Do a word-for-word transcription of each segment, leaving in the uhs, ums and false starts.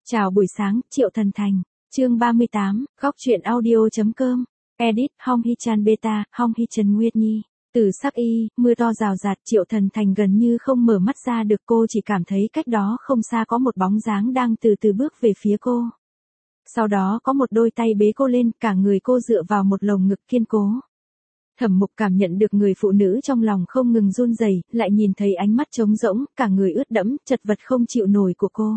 Chào buổi sáng, Triệu Thần Thành. Chương ba mươi tám, góc truyện audio.com. Edit, Hong Hee Chan Beta, Hong Hee Trần Nguyệt Nhi. Từ sắc y, mưa to rào rạt, Triệu Thần Thành gần như không mở mắt ra được, cô chỉ cảm thấy cách đó không xa có một bóng dáng đang từ từ bước về phía cô. Sau đó có một đôi tay bế cô lên, cả người cô dựa vào một lồng ngực kiên cố. Thẩm Mục cảm nhận được người phụ nữ trong lòng không ngừng run rẩy, lại nhìn thấy ánh mắt trống rỗng, cả người ướt đẫm, chật vật không chịu nổi của cô.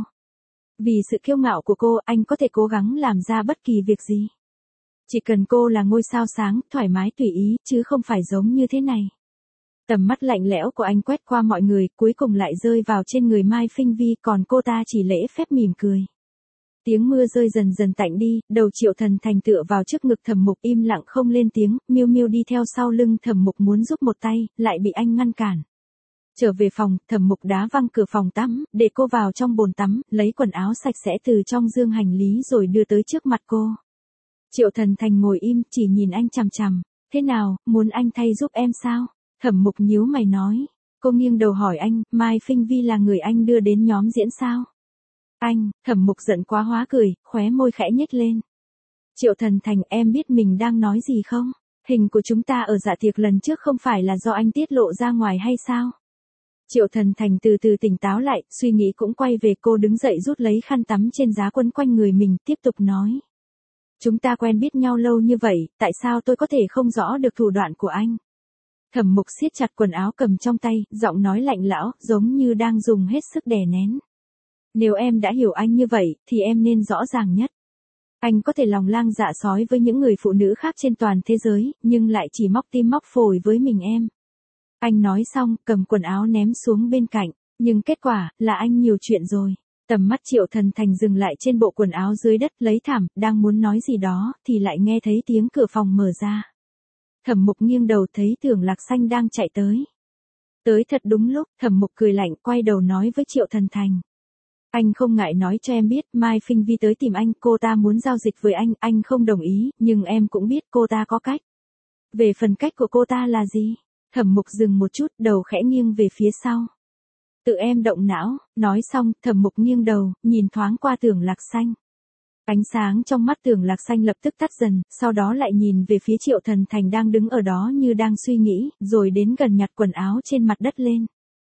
Vì sự kiêu ngạo của cô, anh có thể cố gắng làm ra bất kỳ việc gì. Chỉ cần cô là ngôi sao sáng, thoải mái tùy ý, chứ không phải giống như thế này. Tầm mắt lạnh lẽo của anh quét qua mọi người, cuối cùng lại rơi vào trên người Mai Phinh Vi, còn cô ta chỉ lễ phép mỉm cười. Tiếng mưa rơi dần dần tạnh đi, đầu Triệu Thần Thành tựa vào trước ngực Thẩm Mục im lặng không lên tiếng, Miêu Miêu đi theo sau lưng Thẩm Mục muốn giúp một tay, lại bị anh ngăn cản. Trở về phòng, Thẩm Mục đá văng cửa phòng tắm, để cô vào trong bồn tắm, lấy quần áo sạch sẽ từ trong dương hành lý rồi đưa tới trước mặt cô. Triệu Thần Thành ngồi im, chỉ nhìn anh chằm chằm. Thế nào, muốn anh thay giúp em sao? Thẩm Mục nhíu mày nói. Cô nghiêng đầu hỏi anh, Mai Phinh Vi là người anh đưa đến nhóm diễn sao? Anh, Thẩm Mục giận quá hóa cười, khóe môi khẽ nhếch lên. Triệu Thần Thành, em biết mình đang nói gì không? Hình của chúng ta ở dạ tiệc lần trước không phải là do anh tiết lộ ra ngoài hay sao? Triệu Thần Thành từ từ tỉnh táo lại, suy nghĩ cũng quay về, cô đứng dậy rút lấy khăn tắm trên giá quấn quanh người mình, tiếp tục nói. Chúng ta quen biết nhau lâu như vậy, tại sao tôi có thể không rõ được thủ đoạn của anh? Thẩm Mục siết chặt quần áo cầm trong tay, giọng nói lạnh lẽo, giống như đang dùng hết sức đè nén. Nếu em đã hiểu anh như vậy, thì em nên rõ ràng nhất. Anh có thể lòng lang dạ sói với những người phụ nữ khác trên toàn thế giới, nhưng lại chỉ móc tim móc phổi với mình em. Anh nói xong, cầm quần áo ném xuống bên cạnh, nhưng kết quả là anh nhiều chuyện rồi. Tầm mắt Triệu Thần Thành dừng lại trên bộ quần áo dưới đất, lấy thảm, đang muốn nói gì đó, thì lại nghe thấy tiếng cửa phòng mở ra. Thẩm Mục nghiêng đầu thấy Tưởng Lạc Xanh đang chạy tới. Tới thật đúng lúc, Thẩm Mục cười lạnh, quay đầu nói với Triệu Thần Thành. Anh không ngại nói cho em biết, Mai Phinh Vi tới tìm anh, cô ta muốn giao dịch với anh, anh không đồng ý, nhưng em cũng biết cô ta có cách. Về phần cách của cô ta là gì? Thẩm Mục dừng một chút, đầu khẽ nghiêng về phía sau. Tự em động não, nói xong, Thẩm Mục nghiêng đầu, nhìn thoáng qua Tưởng Lạc Xanh. Ánh sáng trong mắt Tưởng Lạc Xanh lập tức tắt dần, sau đó lại nhìn về phía Triệu Thần Thành đang đứng ở đó như đang suy nghĩ, rồi đến gần nhặt quần áo trên mặt đất lên.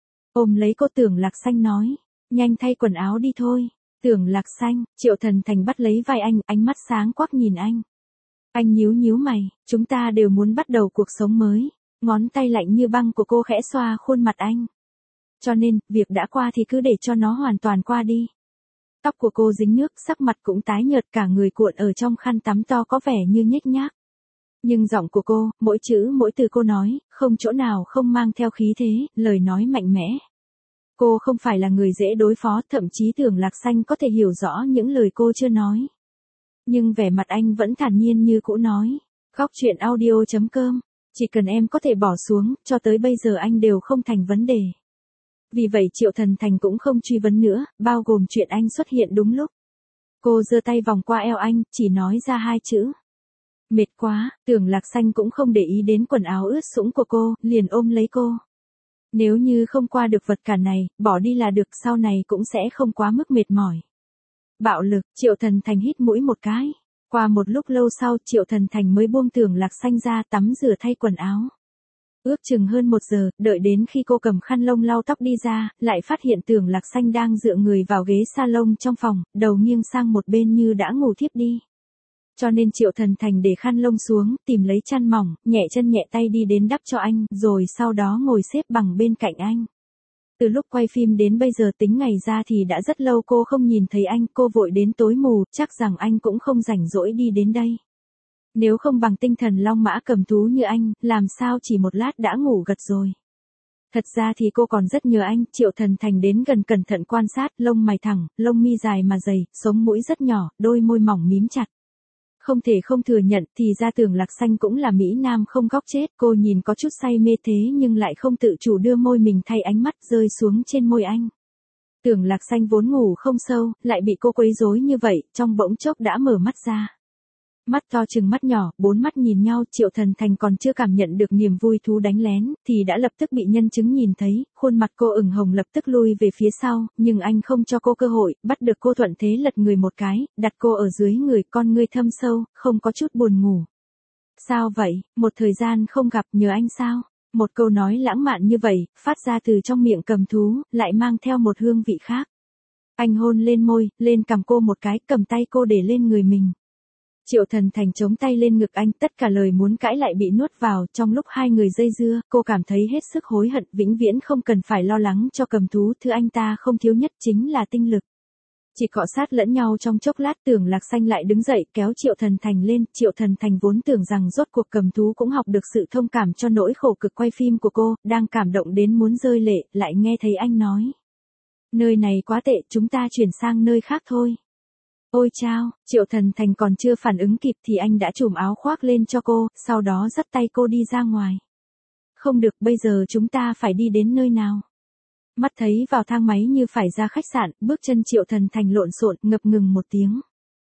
Ôm lấy cô, Tưởng Lạc Xanh nói, nhanh thay quần áo đi thôi. Tưởng Lạc Xanh, Triệu Thần Thành bắt lấy vai anh, ánh mắt sáng quắc nhìn anh. Anh nhíu nhíu mày, chúng ta đều muốn bắt đầu cuộc sống mới. Ngón tay lạnh như băng của cô khẽ xoa khuôn mặt anh. Cho nên, việc đã qua thì cứ để cho nó hoàn toàn qua đi. Tóc của cô dính nước, sắc mặt cũng tái nhợt, cả người cuộn ở trong khăn tắm to có vẻ như nhếch nhác. Nhưng giọng của cô, mỗi chữ mỗi từ cô nói, không chỗ nào không mang theo khí thế, lời nói mạnh mẽ. Cô không phải là người dễ đối phó, thậm chí Tưởng Lạc Xanh có thể hiểu rõ những lời cô chưa nói. Nhưng vẻ mặt anh vẫn thản nhiên như cũ nói. Góc truyện audio.com. Chỉ cần em có thể bỏ xuống, cho tới bây giờ anh đều không thành vấn đề. Vì vậy Triệu Thần Thành cũng không truy vấn nữa, bao gồm chuyện anh xuất hiện đúng lúc. Cô giơ tay vòng qua eo anh, chỉ nói ra hai chữ. Mệt quá, Tưởng Lạc Xanh cũng không để ý đến quần áo ướt sũng của cô, liền ôm lấy cô. Nếu như không qua được vật cản này, bỏ đi là được, sau này cũng sẽ không quá mức mệt mỏi. Bạo lực, Triệu Thần Thành hít mũi một cái. Qua một lúc lâu sau, Triệu Thần Thành mới buông Tưởng Lạc Xanh ra, tắm rửa thay quần áo. Ước chừng hơn một giờ, đợi đến khi cô cầm khăn lông lau tóc đi ra, lại phát hiện Tưởng Lạc Xanh đang dựa người vào ghế salon trong phòng, đầu nghiêng sang một bên như đã ngủ thiếp đi. Cho nên Triệu Thần Thành để khăn lông xuống, tìm lấy chăn mỏng, nhẹ chân nhẹ tay đi đến đắp cho anh, rồi sau đó ngồi xếp bằng bên cạnh anh. Từ lúc quay phim đến bây giờ tính ngày ra thì đã rất lâu cô không nhìn thấy anh, cô vội đến tối mù, chắc rằng anh cũng không rảnh rỗi đi đến đây. Nếu không bằng tinh thần long mã cầm thú như anh, làm sao chỉ một lát đã ngủ gật rồi. Thật ra thì cô còn rất nhớ anh, Triệu Thần Thành đến gần cẩn thận quan sát, lông mày thẳng, lông mi dài mà dày, sống mũi rất nhỏ, đôi môi mỏng mím chặt. Không thể không thừa nhận thì ra Tưởng Lạc Xanh cũng là mỹ nam không góc chết, cô nhìn có chút say mê thế nhưng lại không tự chủ đưa môi mình thay ánh mắt rơi xuống trên môi anh. Tưởng Lạc Xanh vốn ngủ không sâu, lại bị cô quấy rối như vậy, trong bỗng chốc đã mở mắt ra. Mắt to chừng mắt nhỏ, bốn mắt nhìn nhau, Triệu Thần Thành còn chưa cảm nhận được niềm vui thú đánh lén, thì đã lập tức bị nhân chứng nhìn thấy, khuôn mặt cô ửng hồng lập tức lui về phía sau, nhưng anh không cho cô cơ hội, bắt được cô thuận thế lật người một cái, đặt cô ở dưới người, con ngươi thâm sâu, không có chút buồn ngủ. Sao vậy, một thời gian không gặp, nhớ anh sao? Một câu nói lãng mạn như vậy, phát ra từ trong miệng cầm thú, lại mang theo một hương vị khác. Anh hôn lên môi, lên cằm cô một cái, cầm tay cô để lên người mình. Triệu Thần Thành chống tay lên ngực anh, tất cả lời muốn cãi lại bị nuốt vào, trong lúc hai người dây dưa, cô cảm thấy hết sức hối hận, vĩnh viễn không cần phải lo lắng cho cầm thú, thứ anh ta không thiếu nhất chính là tinh lực. Chỉ cọ sát lẫn nhau trong chốc lát, Tưởng Lạc Xanh lại đứng dậy kéo Triệu Thần Thành lên, Triệu Thần Thành vốn tưởng rằng rốt cuộc cầm thú cũng học được sự thông cảm cho nỗi khổ cực quay phim của cô, đang cảm động đến muốn rơi lệ, lại nghe thấy anh nói. Nơi này quá tệ, chúng ta chuyển sang nơi khác thôi. Ôi chao, Triệu Thần Thành còn chưa phản ứng kịp thì anh đã trùm áo khoác lên cho cô, sau đó dắt tay cô đi ra ngoài. Không được, bây giờ chúng ta phải đi đến nơi nào? Mắt thấy vào thang máy như phải ra khách sạn, bước chân Triệu Thần Thành lộn xộn, ngập ngừng một tiếng.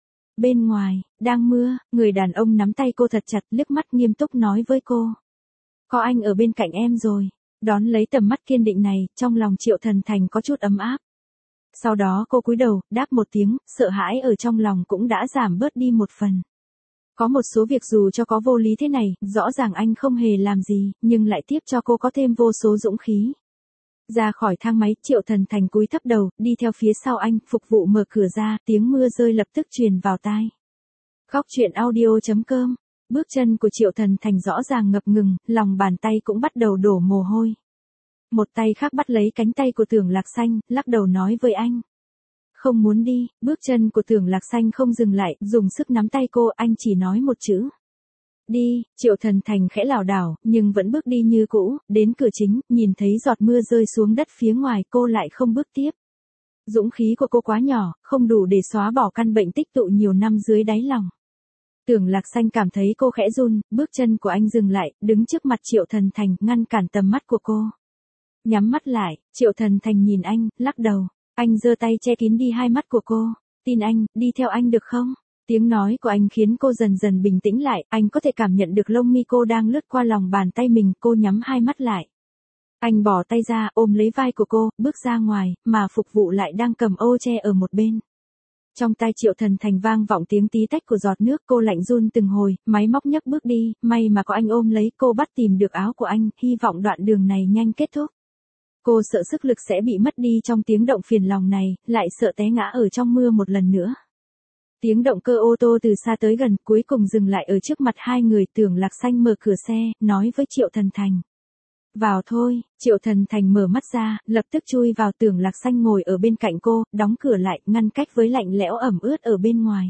Bên ngoài, đang mưa, người đàn ông nắm tay cô thật chặt, liếc mắt nghiêm túc nói với cô. Có anh ở bên cạnh em rồi. Đón lấy tầm mắt kiên định này, trong lòng Triệu Thần Thành có chút ấm áp. Sau đó cô cúi đầu, đáp một tiếng, sợ hãi ở trong lòng cũng đã giảm bớt đi một phần. Có một số việc dù cho có vô lý thế này, rõ ràng anh không hề làm gì, nhưng lại tiếp cho cô có thêm vô số dũng khí. Ra khỏi thang máy, Triệu Thần Thành cúi thấp đầu, đi theo phía sau anh, phục vụ mở cửa ra, tiếng mưa rơi lập tức truyền vào tai. Góc truyện audio chấm com. Bước chân của Triệu Thần Thành rõ ràng ngập ngừng, lòng bàn tay cũng bắt đầu đổ mồ hôi. Một tay khác bắt lấy cánh tay của Tưởng Lạc Xanh, lắc đầu nói với anh. Không muốn đi, bước chân của Tưởng Lạc Xanh không dừng lại, dùng sức nắm tay cô, anh chỉ nói một chữ. Đi, Triệu Thần Thành khẽ lảo đảo, nhưng vẫn bước đi như cũ, đến cửa chính, nhìn thấy giọt mưa rơi xuống đất phía ngoài, cô lại không bước tiếp. Dũng khí của cô quá nhỏ, không đủ để xóa bỏ căn bệnh tích tụ nhiều năm dưới đáy lòng. Tưởng Lạc Xanh cảm thấy cô khẽ run, bước chân của anh dừng lại, đứng trước mặt Triệu Thần Thành, ngăn cản tầm mắt của cô. Nhắm mắt lại, Triệu Thần Thành nhìn anh, lắc đầu. Anh giơ tay che kín đi hai mắt của cô. Tin anh, đi theo anh được không? Tiếng nói của anh khiến cô dần dần bình tĩnh lại, anh có thể cảm nhận được lông mi cô đang lướt qua lòng bàn tay mình, cô nhắm hai mắt lại. Anh bỏ tay ra, ôm lấy vai của cô, bước ra ngoài, mà phục vụ lại đang cầm ô che ở một bên. Trong tai Triệu Thần Thành vang vọng tiếng tí tách của giọt nước, cô lạnh run từng hồi, máy móc nhấc bước đi, may mà có anh ôm lấy, cô bắt tìm được áo của anh, hy vọng đoạn đường này nhanh kết thúc. Cô sợ sức lực sẽ bị mất đi trong tiếng động phiền lòng này, lại sợ té ngã ở trong mưa một lần nữa. Tiếng động cơ ô tô từ xa tới gần, cuối cùng dừng lại ở trước mặt hai người. Tưởng Lạc Xanh mở cửa xe, nói với Triệu Thần Thành. Vào thôi, Triệu Thần Thành mở mắt ra, lập tức chui vào. Tưởng Lạc Xanh ngồi ở bên cạnh cô, đóng cửa lại, ngăn cách với lạnh lẽo ẩm ướt ở bên ngoài.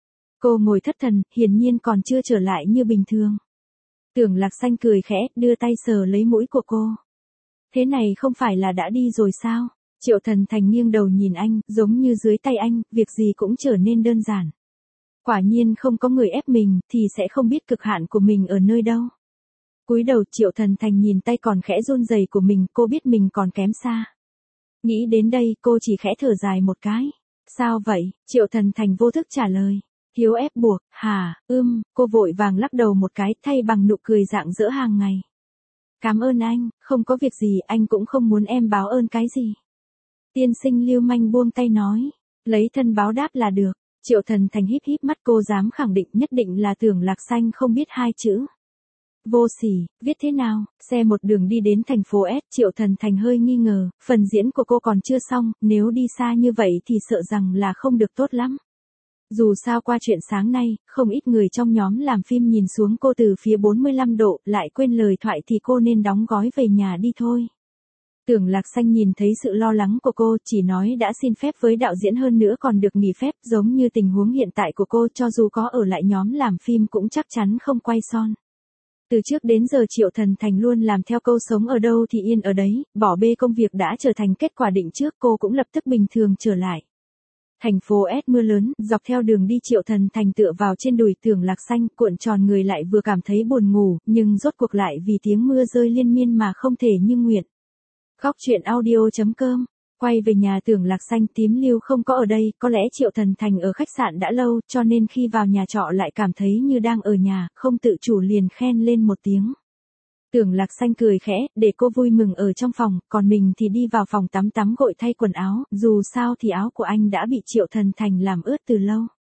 Cô ngồi thất thần, hiển nhiên còn chưa trở lại như bình thường. Tưởng Lạc Xanh cười khẽ, đưa tay sờ lấy mũi của cô. Thế này không phải là đã đi rồi sao? Triệu Thần Thành nghiêng đầu nhìn anh, giống như dưới tay anh, việc gì cũng trở nên đơn giản. Quả nhiên không có người ép mình, thì sẽ không biết cực hạn của mình ở nơi đâu. Cúi đầu, Triệu Thần Thành nhìn tay còn khẽ run rẩy của mình, cô biết mình còn kém xa. Nghĩ đến đây, cô chỉ khẽ thở dài một cái. Sao vậy? Triệu Thần Thành vô thức trả lời. Hiếu ép buộc, hả, ưm, cô vội vàng lắc đầu một cái, thay bằng nụ cười rạng rỡ hàng ngày. Cảm ơn anh, không có việc gì, anh cũng không muốn em báo ơn cái gì. Tiên sinh lưu manh buông tay nói, lấy thân báo đáp là được. Triệu Thần Thành híp híp mắt, cô dám khẳng định nhất định là Tưởng Lạc Xanh không biết hai chữ. Vô sỉ, viết thế nào? Xe một đường đi đến thành phố S, Triệu Thần Thành hơi nghi ngờ, phần diễn của cô còn chưa xong, nếu đi xa như vậy thì sợ rằng là không được tốt lắm. Dù sao qua chuyện sáng nay, không ít người trong nhóm làm phim nhìn xuống cô từ phía bốn mươi lăm độ, lại quên lời thoại thì cô nên đóng gói về nhà đi thôi. Tưởng Lạc Xanh nhìn thấy sự lo lắng của cô, chỉ nói đã xin phép với đạo diễn, hơn nữa còn được nghỉ phép, giống như tình huống hiện tại của cô, cho dù có ở lại nhóm làm phim cũng chắc chắn không quay son. Từ trước đến giờ Triệu Thần Thành luôn làm theo câu sống ở đâu thì yên ở đấy, bỏ bê công việc đã trở thành kết quả định trước, cô cũng lập tức bình thường trở lại. Thành phố S mưa lớn, dọc theo đường đi Triệu Thần Thành tựa vào trên đùi Tưởng Lạc Xanh, cuộn tròn người lại, vừa cảm thấy buồn ngủ, nhưng rốt cuộc lại vì tiếng mưa rơi liên miên mà không thể như nguyện. Góc truyện audio chấm com Quay về nhà Tưởng Lạc Xanh, Tím Lưu không có ở đây, có lẽ Triệu Thần Thành ở khách sạn đã lâu, cho nên khi vào nhà trọ lại cảm thấy như đang ở nhà, không tự chủ liền khen lên một tiếng. Tưởng Lạc Xanh cười khẽ, để cô vui mừng ở trong phòng, còn mình thì đi vào phòng tắm tắm gội thay quần áo, dù sao thì áo của anh đã bị Triệu Thần Thành làm ướt từ lâu.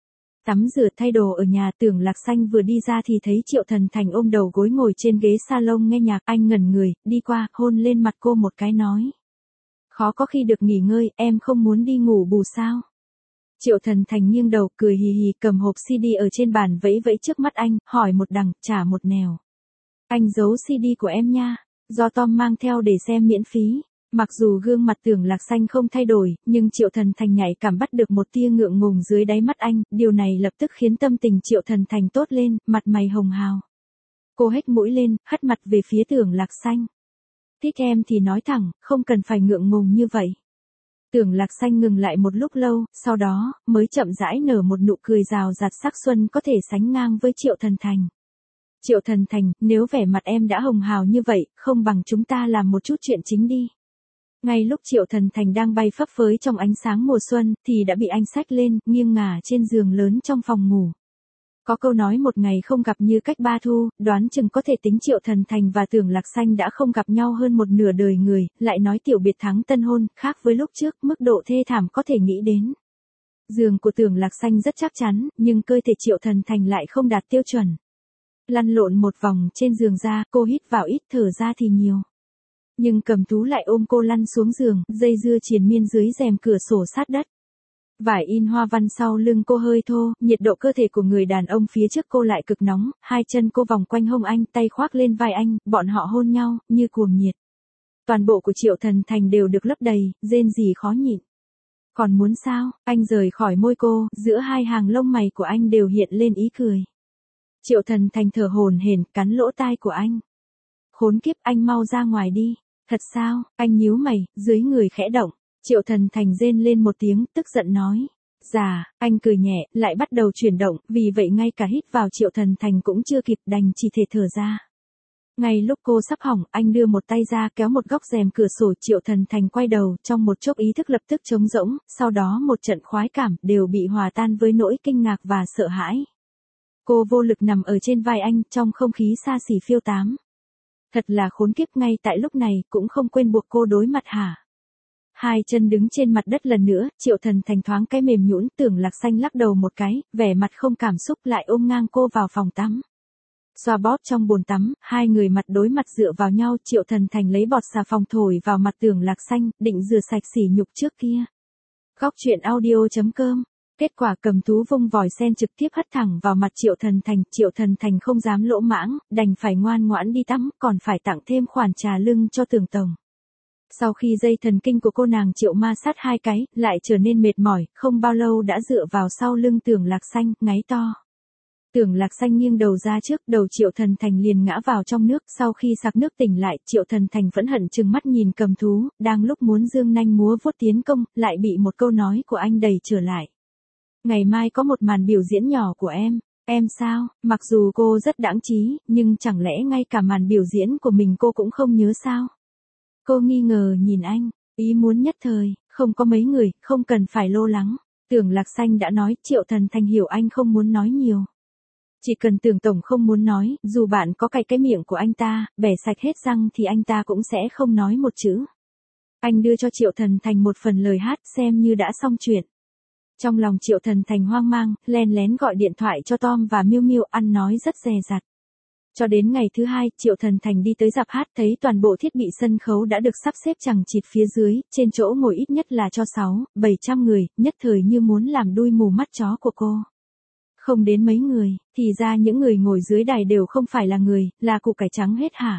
Tắm rửa thay đồ ở nhà, Tưởng Lạc Xanh vừa đi ra thì thấy Triệu Thần Thành ôm đầu gối ngồi trên ghế salon nghe nhạc, anh ngẩn người, đi qua, hôn lên mặt cô một cái nói. Khó có khi được nghỉ ngơi, em không muốn đi ngủ bù sao? Triệu Thần Thành nghiêng đầu, cười hì hì, cầm hộp xê đê ở trên bàn vẫy vẫy trước mắt anh, hỏi một đằng, trả một nẻo. Anh giấu xê đê của em nha, do Tom mang theo để xem miễn phí. Mặc dù gương mặt Tưởng Lạc Xanh không thay đổi, nhưng Triệu Thần Thành nhạy cảm bắt được một tia ngượng ngùng dưới đáy mắt anh, điều này lập tức khiến tâm tình Triệu Thần Thành tốt lên, mặt mày hồng hào. Cô hếch mũi lên, hất mặt về phía Tưởng Lạc Xanh. Thích em thì nói thẳng, không cần phải ngượng ngùng như vậy. Tưởng Lạc Xanh ngừng lại một lúc lâu, sau đó, mới chậm rãi nở một nụ cười rào rạt sắc xuân có thể sánh ngang với Triệu Thần Thành. Triệu Thần Thành, nếu vẻ mặt em đã hồng hào như vậy, không bằng chúng ta làm một chút chuyện chính đi. Ngay lúc Triệu Thần Thành đang bay phấp phới trong ánh sáng mùa xuân, thì đã bị anh xách lên, nghiêng ngả trên giường lớn trong phòng ngủ. Có câu nói một ngày không gặp như cách ba thu, đoán chừng có thể tính Triệu Thần Thành và Tưởng Lạc Xanh đã không gặp nhau hơn một nửa đời người, lại nói tiểu biệt thắng tân hôn, khác với lúc trước, mức độ thê thảm có thể nghĩ đến. Giường của Tưởng Lạc Xanh rất chắc chắn, nhưng cơ thể Triệu Thần Thành lại không đạt tiêu chuẩn. Lăn lộn một vòng trên giường ra, cô hít vào ít, thở ra thì nhiều. Nhưng Cầm Tú lại ôm cô lăn xuống giường, dây dưa triền miên dưới rèm cửa sổ sát đất. Vải in hoa văn sau lưng cô hơi thô, nhiệt độ cơ thể của người đàn ông phía trước cô lại cực nóng, hai chân cô vòng quanh hông anh, tay khoác lên vai anh, bọn họ hôn nhau, như cuồng nhiệt. Toàn bộ của Triệu Thần Thành đều được lấp đầy, rên rỉ khó nhịn. Còn muốn sao, anh rời khỏi môi cô, giữa hai hàng lông mày của anh đều hiện lên ý cười. Triệu Thần Thành thở hổn hển, cắn lỗ tai của anh. Khốn kiếp, anh mau ra ngoài đi. Thật sao, anh nhíu mày, dưới người khẽ động. Triệu Thần Thành rên lên một tiếng, tức giận nói. Dạ, anh cười nhẹ, lại bắt đầu chuyển động, vì vậy ngay cả hít vào Triệu Thần Thành cũng chưa kịp, đành chỉ thể thở ra. Ngay lúc cô sắp hỏng, anh đưa một tay ra kéo một góc rèm cửa sổ. Triệu Thần Thành quay đầu, trong một chốc ý thức lập tức trống rỗng, sau đó một trận khoái cảm, đều bị hòa tan với nỗi kinh ngạc và sợ hãi. Cô vô lực nằm ở trên vai anh, trong không khí xa xỉ phiêu tám. Thật là khốn kiếp, ngay tại lúc này, cũng không quên buộc cô đối mặt hả? Hai chân đứng trên mặt đất lần nữa, Triệu Thần Thành thoáng cái mềm nhũn, Tưởng Lạc Xanh lắc đầu một cái, vẻ mặt không cảm xúc, lại ôm ngang cô vào phòng tắm. Xoa bóp trong bồn tắm, hai người mặt đối mặt dựa vào nhau, Triệu Thần Thành lấy bọt xà phòng thổi vào mặt Tưởng Lạc Xanh, định rửa sạch sỉ nhục trước kia. Góc truyện audio chấm com. Kết quả Cầm Tú vung vòi sen trực tiếp hất thẳng vào mặt Triệu Thần Thành, Triệu Thần Thành không dám lỗ mãng, đành phải ngoan ngoãn đi tắm, còn phải tặng thêm khoản trà lưng cho Tưởng Tổng. Sau khi dây thần kinh của cô nàng Triệu ma sát hai cái, lại trở nên mệt mỏi, không bao lâu đã dựa vào sau lưng Tưởng Lạc Xanh, ngáy to. Tưởng Lạc Xanh nghiêng đầu ra trước, đầu Triệu Thần Thành liền ngã vào trong nước, sau khi sặc nước tỉnh lại, Triệu Thần Thành phẫn hận trừng mắt nhìn Cầm Tú, đang lúc muốn dương nanh múa vuốt tiến công, lại bị một câu nói của anh đẩy trở lại. Ngày mai có một màn biểu diễn nhỏ của em, em sao, mặc dù cô rất đãng trí, nhưng chẳng lẽ ngay cả màn biểu diễn của mình cô cũng không nhớ sao? Cô nghi ngờ nhìn anh, ý muốn nhất thời, không có mấy người, không cần phải lo lắng. Tưởng Lạc Xanh đã nói, Triệu Thần Thành hiểu anh không muốn nói nhiều. Chỉ cần Tưởng Tổng không muốn nói, dù bạn có cạy cái miệng của anh ta, bẻ sạch hết răng thì anh ta cũng sẽ không nói một chữ. Anh đưa cho Triệu Thần Thành một phần lời hát, xem như đã xong chuyện. Trong lòng Triệu Thần Thành hoang mang, len lén gọi điện thoại cho Tom và Miêu Miêu, ăn nói rất dè dặt. Cho đến ngày thứ hai, Triệu Thần Thành đi tới rạp hát, thấy toàn bộ thiết bị sân khấu đã được sắp xếp chằng chịt phía dưới, trên chỗ ngồi ít nhất là cho sáu, bảy trăm người, nhất thời như muốn làm đuôi mù mắt chó của cô. Không đến mấy người, thì ra những người ngồi dưới đài đều không phải là người, là củ cải trắng hết hả?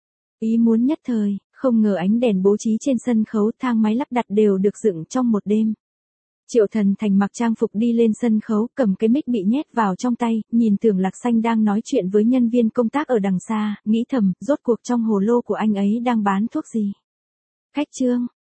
Ý muốn nhất thời, không ngờ ánh đèn bố trí trên sân khấu, thang máy lắp đặt đều được dựng trong một đêm. Triệu Thần Thành mặc trang phục đi lên sân khấu, cầm cái mic bị nhét vào trong tay, nhìn Tưởng Lạc Xanh đang nói chuyện với nhân viên công tác ở đằng xa, nghĩ thầm, rốt cuộc trong hồ lô của anh ấy đang bán thuốc gì. Khách trương,